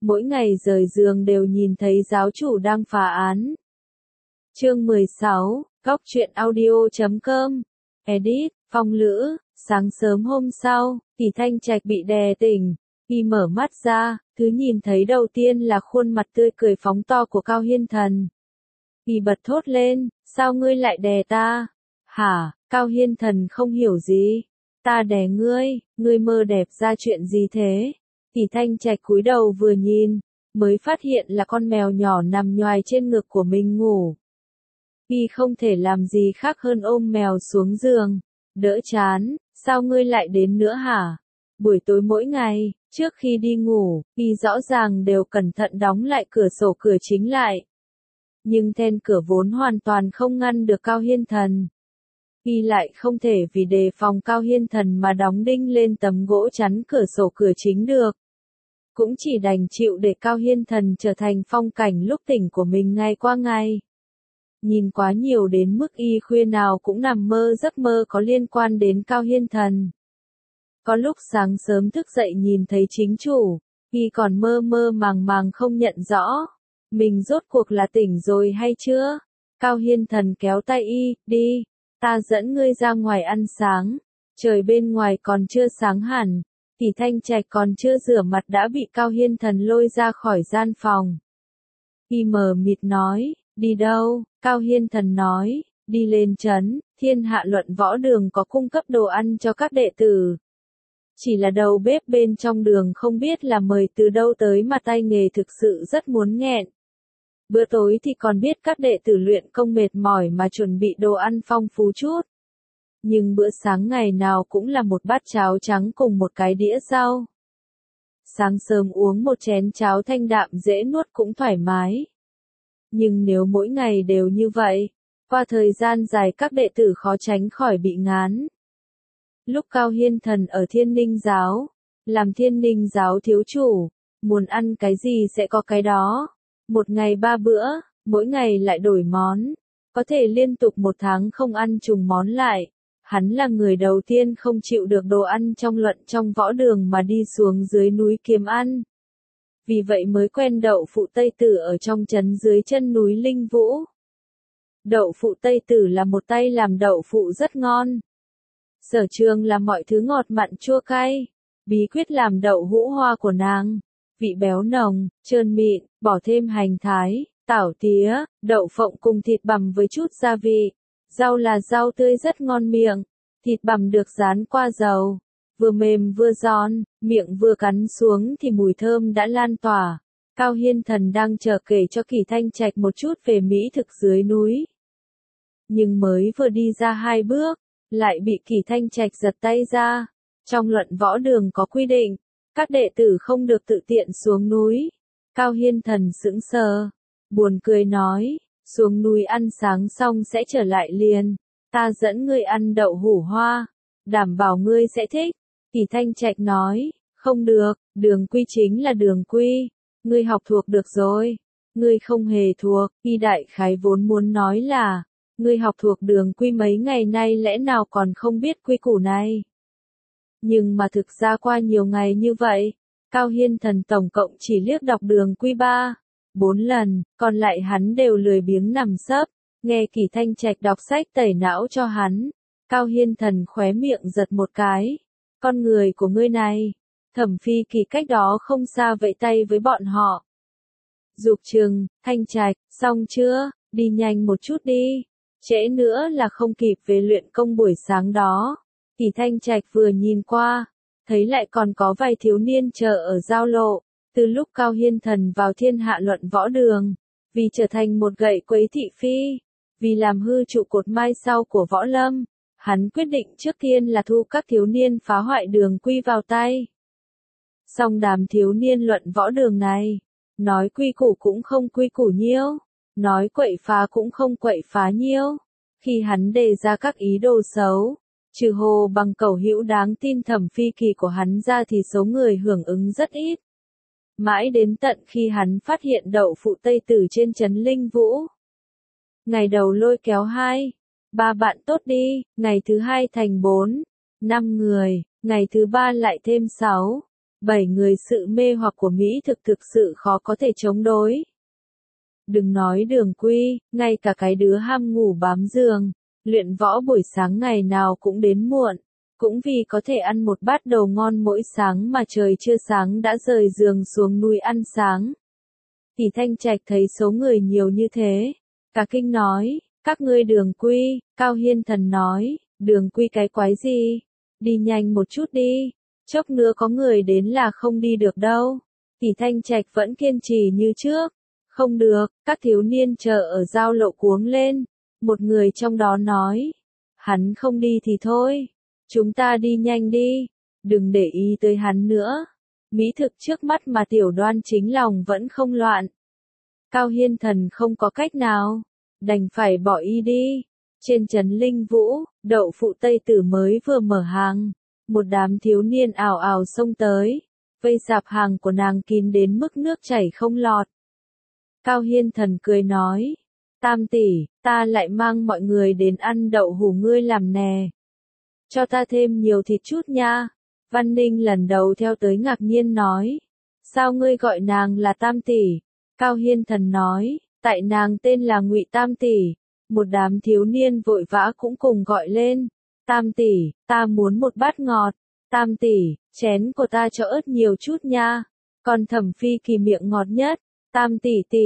mỗi ngày rời giường đều nhìn thấy giáo chủ đang phá án. Chương 16, Góc truyện audio.com. Edit, Phong Lữ. Sáng sớm hôm sau, Kỳ Thanh Trạch bị đè tỉnh. Y mở mắt ra, thứ nhìn thấy đầu tiên là khuôn mặt tươi cười phóng to của Cao Hiên Thần. Y bật thốt lên, sao ngươi lại đè ta? Hả? Cao Hiên Thần không hiểu gì. Ta đè ngươi mơ đẹp ra chuyện gì thế? Kỳ Thanh Trạch cúi đầu vừa nhìn, mới phát hiện là con mèo nhỏ nằm nhoài trên ngực của mình ngủ. Y không thể làm gì khác hơn ôm mèo xuống giường. Đỡ chán, sao ngươi lại đến nữa hả? Buổi tối mỗi ngày, trước khi đi ngủ, Y rõ ràng đều cẩn thận đóng lại cửa sổ cửa chính lại. Nhưng then cửa vốn hoàn toàn không ngăn được Cao Hiên Thần. Y lại không thể vì đề phòng Cao Hiên Thần mà đóng đinh lên tấm gỗ chắn cửa sổ cửa chính được. Cũng chỉ đành chịu để Cao Hiên Thần trở thành phong cảnh lúc tỉnh của mình ngày qua ngày. Nhìn quá nhiều đến mức Y khuya nào cũng nằm mơ giấc mơ có liên quan đến Cao Hiên Thần. Có lúc sáng sớm thức dậy nhìn thấy chính chủ, Y còn mơ mơ màng màng không nhận rõ. Mình rốt cuộc là tỉnh rồi hay chưa? Cao Hiên Thần kéo tay Y, đi, ta dẫn ngươi ra ngoài ăn sáng. Trời bên ngoài còn chưa sáng hẳn, Kỳ Thanh Trạch còn chưa rửa mặt đã bị Cao Hiên Thần lôi ra khỏi gian phòng. Y mờ mịt nói, đi đâu? Cao Hiên Thần nói, đi lên trấn, Thiên Hạ Luận Võ Đường có cung cấp đồ ăn cho các đệ tử. Chỉ là đầu bếp bên trong đường không biết là mời từ đâu tới mà tay nghề thực sự rất muốn nghẹn. Bữa tối thì còn biết các đệ tử luyện công mệt mỏi mà chuẩn bị đồ ăn phong phú chút. Nhưng bữa sáng ngày nào cũng là một bát cháo trắng cùng một cái đĩa rau. Sáng sớm uống một chén cháo thanh đạm dễ nuốt cũng thoải mái. Nhưng nếu mỗi ngày đều như vậy, qua thời gian dài các đệ tử khó tránh khỏi bị ngán. Lúc Cao Hiên Thần ở Thiên Ninh Giáo, làm Thiên Ninh Giáo thiếu chủ, muốn ăn cái gì sẽ có cái đó. Một ngày 3 bữa, mỗi ngày lại đổi món, có thể liên tục 1 tháng không ăn trùng món lại. Hắn là người đầu tiên không chịu được đồ ăn trong luận trong võ đường mà đi xuống dưới núi kiếm ăn. Vì vậy mới quen đậu phụ Tây Tử ở trong trấn dưới chân núi Linh Vũ. Đậu phụ Tây Tử là một tay làm đậu phụ rất ngon. Sở trường là mọi thứ ngọt mặn chua cay. Bí quyết làm đậu hũ hoa của nàng, vị béo nồng, trơn mịn, bỏ thêm hành thái, tảo tía, đậu phộng cùng thịt bằm với chút gia vị. Rau là rau tươi rất ngon miệng, thịt bằm được rán qua dầu, vừa mềm vừa giòn, miệng vừa cắn xuống thì mùi thơm đã lan tỏa. Cao Hiên Thần đang chờ kể cho Kỳ Thanh Trạch một chút về mỹ thực dưới núi. Nhưng mới vừa đi ra 2 bước, lại bị Kỳ Thanh Trạch giật tay ra. Trong luận võ đường có quy định, các đệ tử không được tự tiện xuống núi. Cao Hiên Thần sững sờ, buồn cười nói, xuống núi ăn sáng xong sẽ trở lại liền. Ta dẫn ngươi ăn đậu hũ hoa, đảm bảo ngươi sẽ thích. Kỳ Thanh Trạch nói, không được, đường quy chính là đường quy. Ngươi học thuộc được rồi. Ngươi không hề thuộc. Y đại khái vốn muốn nói là, ngươi học thuộc đường quy mấy ngày nay lẽ nào còn không biết quy củ này. Nhưng mà thực ra qua nhiều ngày như vậy, Cao Hiên Thần tổng cộng chỉ liếc đọc đường quy 3-4 lần, còn lại hắn đều lười biếng nằm sấp, nghe Kỳ Thanh Trạch đọc sách tẩy não cho hắn. Cao Hiên Thần khóe miệng giật một cái. Con người của ngươi này, Thẩm Phi Kỳ cách đó không xa vẫy tay với bọn họ. Dục Trừng, Thanh Trạch, xong chưa, đi nhanh một chút đi, trễ nữa là không kịp về luyện công buổi sáng đó. Kỳ Thanh Trạch vừa nhìn qua, thấy lại còn có vài thiếu niên chờ ở giao lộ. Từ lúc Cao Hiên Thần vào Thiên Hạ Luận Võ Đường, vì trở thành một gậy quấy thị phi, vì làm hư trụ cột mai sau của võ lâm, hắn quyết định trước tiên là thu các thiếu niên phá hoại đường quy vào tay. Song đám thiếu niên luận võ đường này, nói quy củ cũng không quy củ nhiêu, nói quậy phá cũng không quậy phá nhiêu. Khi hắn đề ra các ý đồ xấu, trừ Hồ Bằng Cẩu hữu đáng tin Thẩm Phi Kỳ của hắn ra thì số người hưởng ứng rất ít. Mãi đến tận khi hắn phát hiện đậu phụ Tây Tử trên trấn Linh Vũ. Ngày đầu lôi kéo 2-3 bạn tốt đi, ngày thứ 2 thành 4-5 người, ngày thứ 3 lại thêm 6. 7 người sự mê hoặc của Mỹ thực sự khó có thể chống đối. Đừng nói Đường Quy, ngay cả cái đứa ham ngủ bám giường, luyện võ buổi sáng ngày nào cũng đến muộn, cũng vì có thể ăn một bát đồ ngon mỗi sáng mà trời chưa sáng đã rời giường xuống núi ăn sáng. Tỷ Thanh Trạch thấy số người nhiều như thế, cả kinh nói, các ngươi Đường Quy. Cao Hiên Thần nói, Đường Quy cái quái gì, đi nhanh một chút đi, chốc nữa có người đến là không đi được đâu. Tỷ Thanh Trạch vẫn kiên trì như trước, không được, các thiếu niên chờ ở giao lộ cuống lên, một người trong đó nói, hắn không đi thì thôi, chúng ta đi nhanh đi, đừng để ý tới hắn nữa. Mỹ thực trước mắt mà Tiểu Đoan Chính lòng vẫn không loạn. Cao Hiên Thần không có cách nào, đành phải bỏ y đi. Trên trấn Linh Vũ, đậu phụ Tây Tử mới vừa mở hàng, một đám thiếu niên ào ào xông tới, vây sạp hàng của nàng kín đến mức nước chảy không lọt. Cao Hiên Thần cười nói, Tam tỷ, ta lại mang mọi người đến ăn đậu hủ ngươi làm nè. Cho ta thêm nhiều thịt chút nha. Văn Ninh lần đầu theo tới ngạc nhiên nói, sao ngươi gọi nàng là Tam tỷ? Cao Hiên Thần nói, tại nàng tên là Ngụy Tam tỷ. Một đám thiếu niên vội vã cũng cùng gọi lên, Tam tỷ, ta muốn một bát ngọt. Tam tỷ, chén của ta cho ớt nhiều chút nha. Còn Thẩm Phi Kỳ miệng ngọt nhất. Tam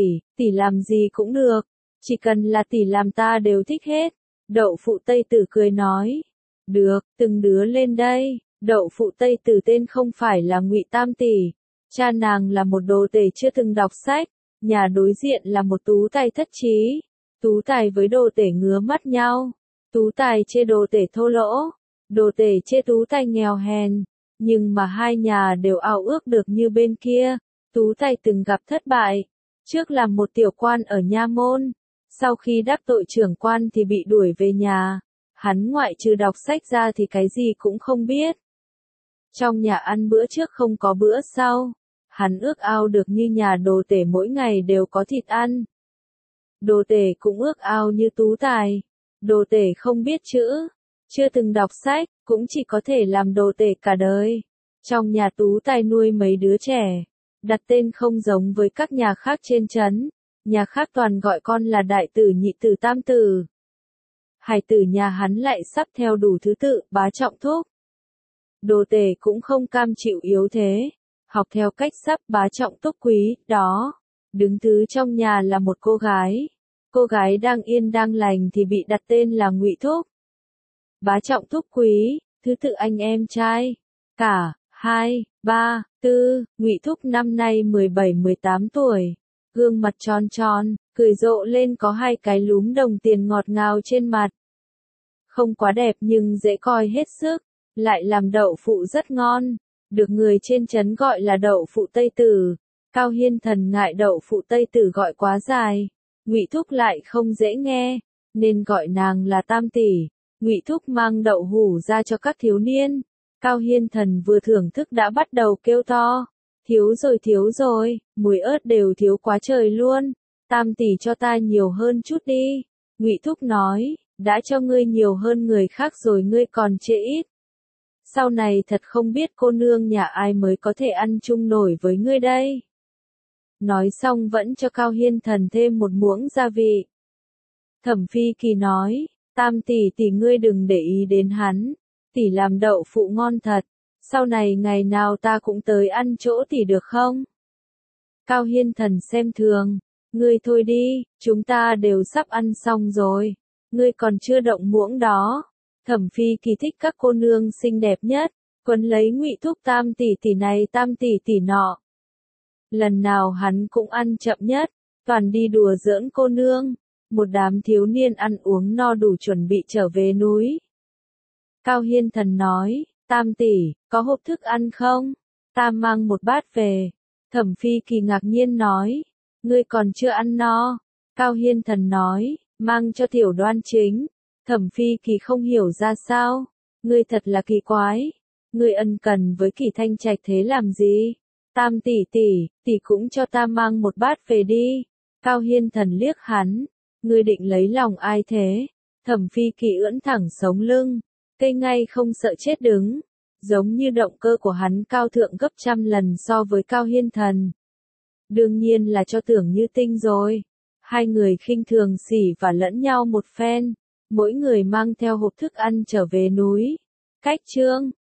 tỷ làm gì cũng được, chỉ cần là tỷ làm ta đều thích hết. Đậu phụ Tây Tử cười nói, được, từng đứa lên đây. Đậu phụ Tây Tử tên không phải là Ngụy Tam tỷ, cha nàng là một đồ tể chưa từng đọc sách, nhà đối diện là một tú tài thất trí. Tú tài với đồ tể ngứa mắt nhau, tú tài chê đồ tể thô lỗ, đồ tể chê tú tài nghèo hèn, nhưng mà hai nhà đều ao ước được như bên kia. Tú tài từng gặp thất bại, trước làm một tiểu quan ở nha môn, sau khi đắc tội trưởng quan thì bị đuổi về nhà, hắn ngoại trừ đọc sách ra thì cái gì cũng không biết. Trong nhà ăn bữa trước không có bữa sau, hắn ước ao được như nhà đồ tể mỗi ngày đều có thịt ăn. Đồ tể cũng ước ao như tú tài, đồ tể không biết chữ, chưa từng đọc sách, cũng chỉ có thể làm đồ tể cả đời. Trong nhà tú tài nuôi mấy đứa trẻ, đặt tên không giống với các nhà khác trên trấn, nhà khác toàn gọi con là đại tử nhị tử tam tử. Hải tử nhà hắn lại sắp theo đủ thứ tự, bá trọng thúc. Đồ tể cũng không cam chịu yếu thế, học theo cách sắp bá trọng thúc quý, đó. Đứng thứ trong nhà là một cô gái đang yên đang lành thì bị đặt tên là Ngụy Thúc. Bá trọng thúc quý, thứ tự anh em trai, cả, 2, 3, 4, Ngụy Thúc năm nay 17-18 tuổi, gương mặt tròn tròn, cười rộ lên có hai cái lúm đồng tiền ngọt ngào trên mặt. Không quá đẹp nhưng dễ coi hết sức, lại làm đậu phụ rất ngon, được người trên trấn gọi là đậu phụ Tây Tử. Cao Hiên Thần ngại đậu phụ Tây Tử gọi quá dài, Ngụy Thúc lại không dễ nghe, nên gọi nàng là Tam tỷ. Ngụy Thúc mang đậu hủ ra cho các thiếu niên. Cao Hiên Thần vừa thưởng thức đã bắt đầu kêu to, thiếu rồi, mùi ớt đều thiếu quá trời luôn, Tam tỷ cho ta nhiều hơn chút đi. Ngụy Thúc nói, đã cho ngươi nhiều hơn người khác rồi ngươi còn chê ít. Sau này thật không biết cô nương nhà ai mới có thể ăn chung nổi với ngươi đây. Nói xong vẫn cho Cao Hiên Thần thêm một muỗng gia vị. Thẩm Phi Kỳ nói, Tam tỷ ngươi đừng để ý đến hắn, tỷ làm đậu phụ ngon thật, sau này ngày nào ta cũng tới ăn chỗ tỷ được không? Cao Hiên Thần xem thường, ngươi thôi đi, chúng ta đều sắp ăn xong rồi, ngươi còn chưa động muỗng đó. Thẩm Phi Kỳ thích các cô nương xinh đẹp nhất, quấn lấy Ngụy Thúc Tam tỷ này Tam tỷ nọ. Lần nào hắn cũng ăn chậm nhất, toàn đi đùa giỡn cô nương. Một đám thiếu niên ăn uống no đủ chuẩn bị trở về núi. Cao Hiên Thần nói, Tam tỷ, có hộp thức ăn không? Ta mang một bát về. Thẩm Phi Kỳ ngạc nhiên nói, ngươi còn chưa ăn no. Cao Hiên Thần nói, mang cho Tiểu Đoan Chính. Thẩm Phi Kỳ không hiểu ra sao, ngươi thật là kỳ quái. Ngươi ân cần với Kỳ Thanh Trạch thế làm gì? Tam tỷ cũng cho ta mang một bát về đi. Cao Hiên Thần liếc hắn, ngươi định lấy lòng ai thế? Thẩm Phi Kỳ ưỡn thẳng sống lưng, cây ngay không sợ chết đứng. giống như động cơ của hắn cao thượng gấp trăm lần so với Cao Hiên Thần. Đương nhiên là cho Tưởng Như Tinh rồi. Hai người khinh thường xỉ và lẫn nhau một phen, mỗi người mang theo hộp thức ăn trở về núi. Cách chương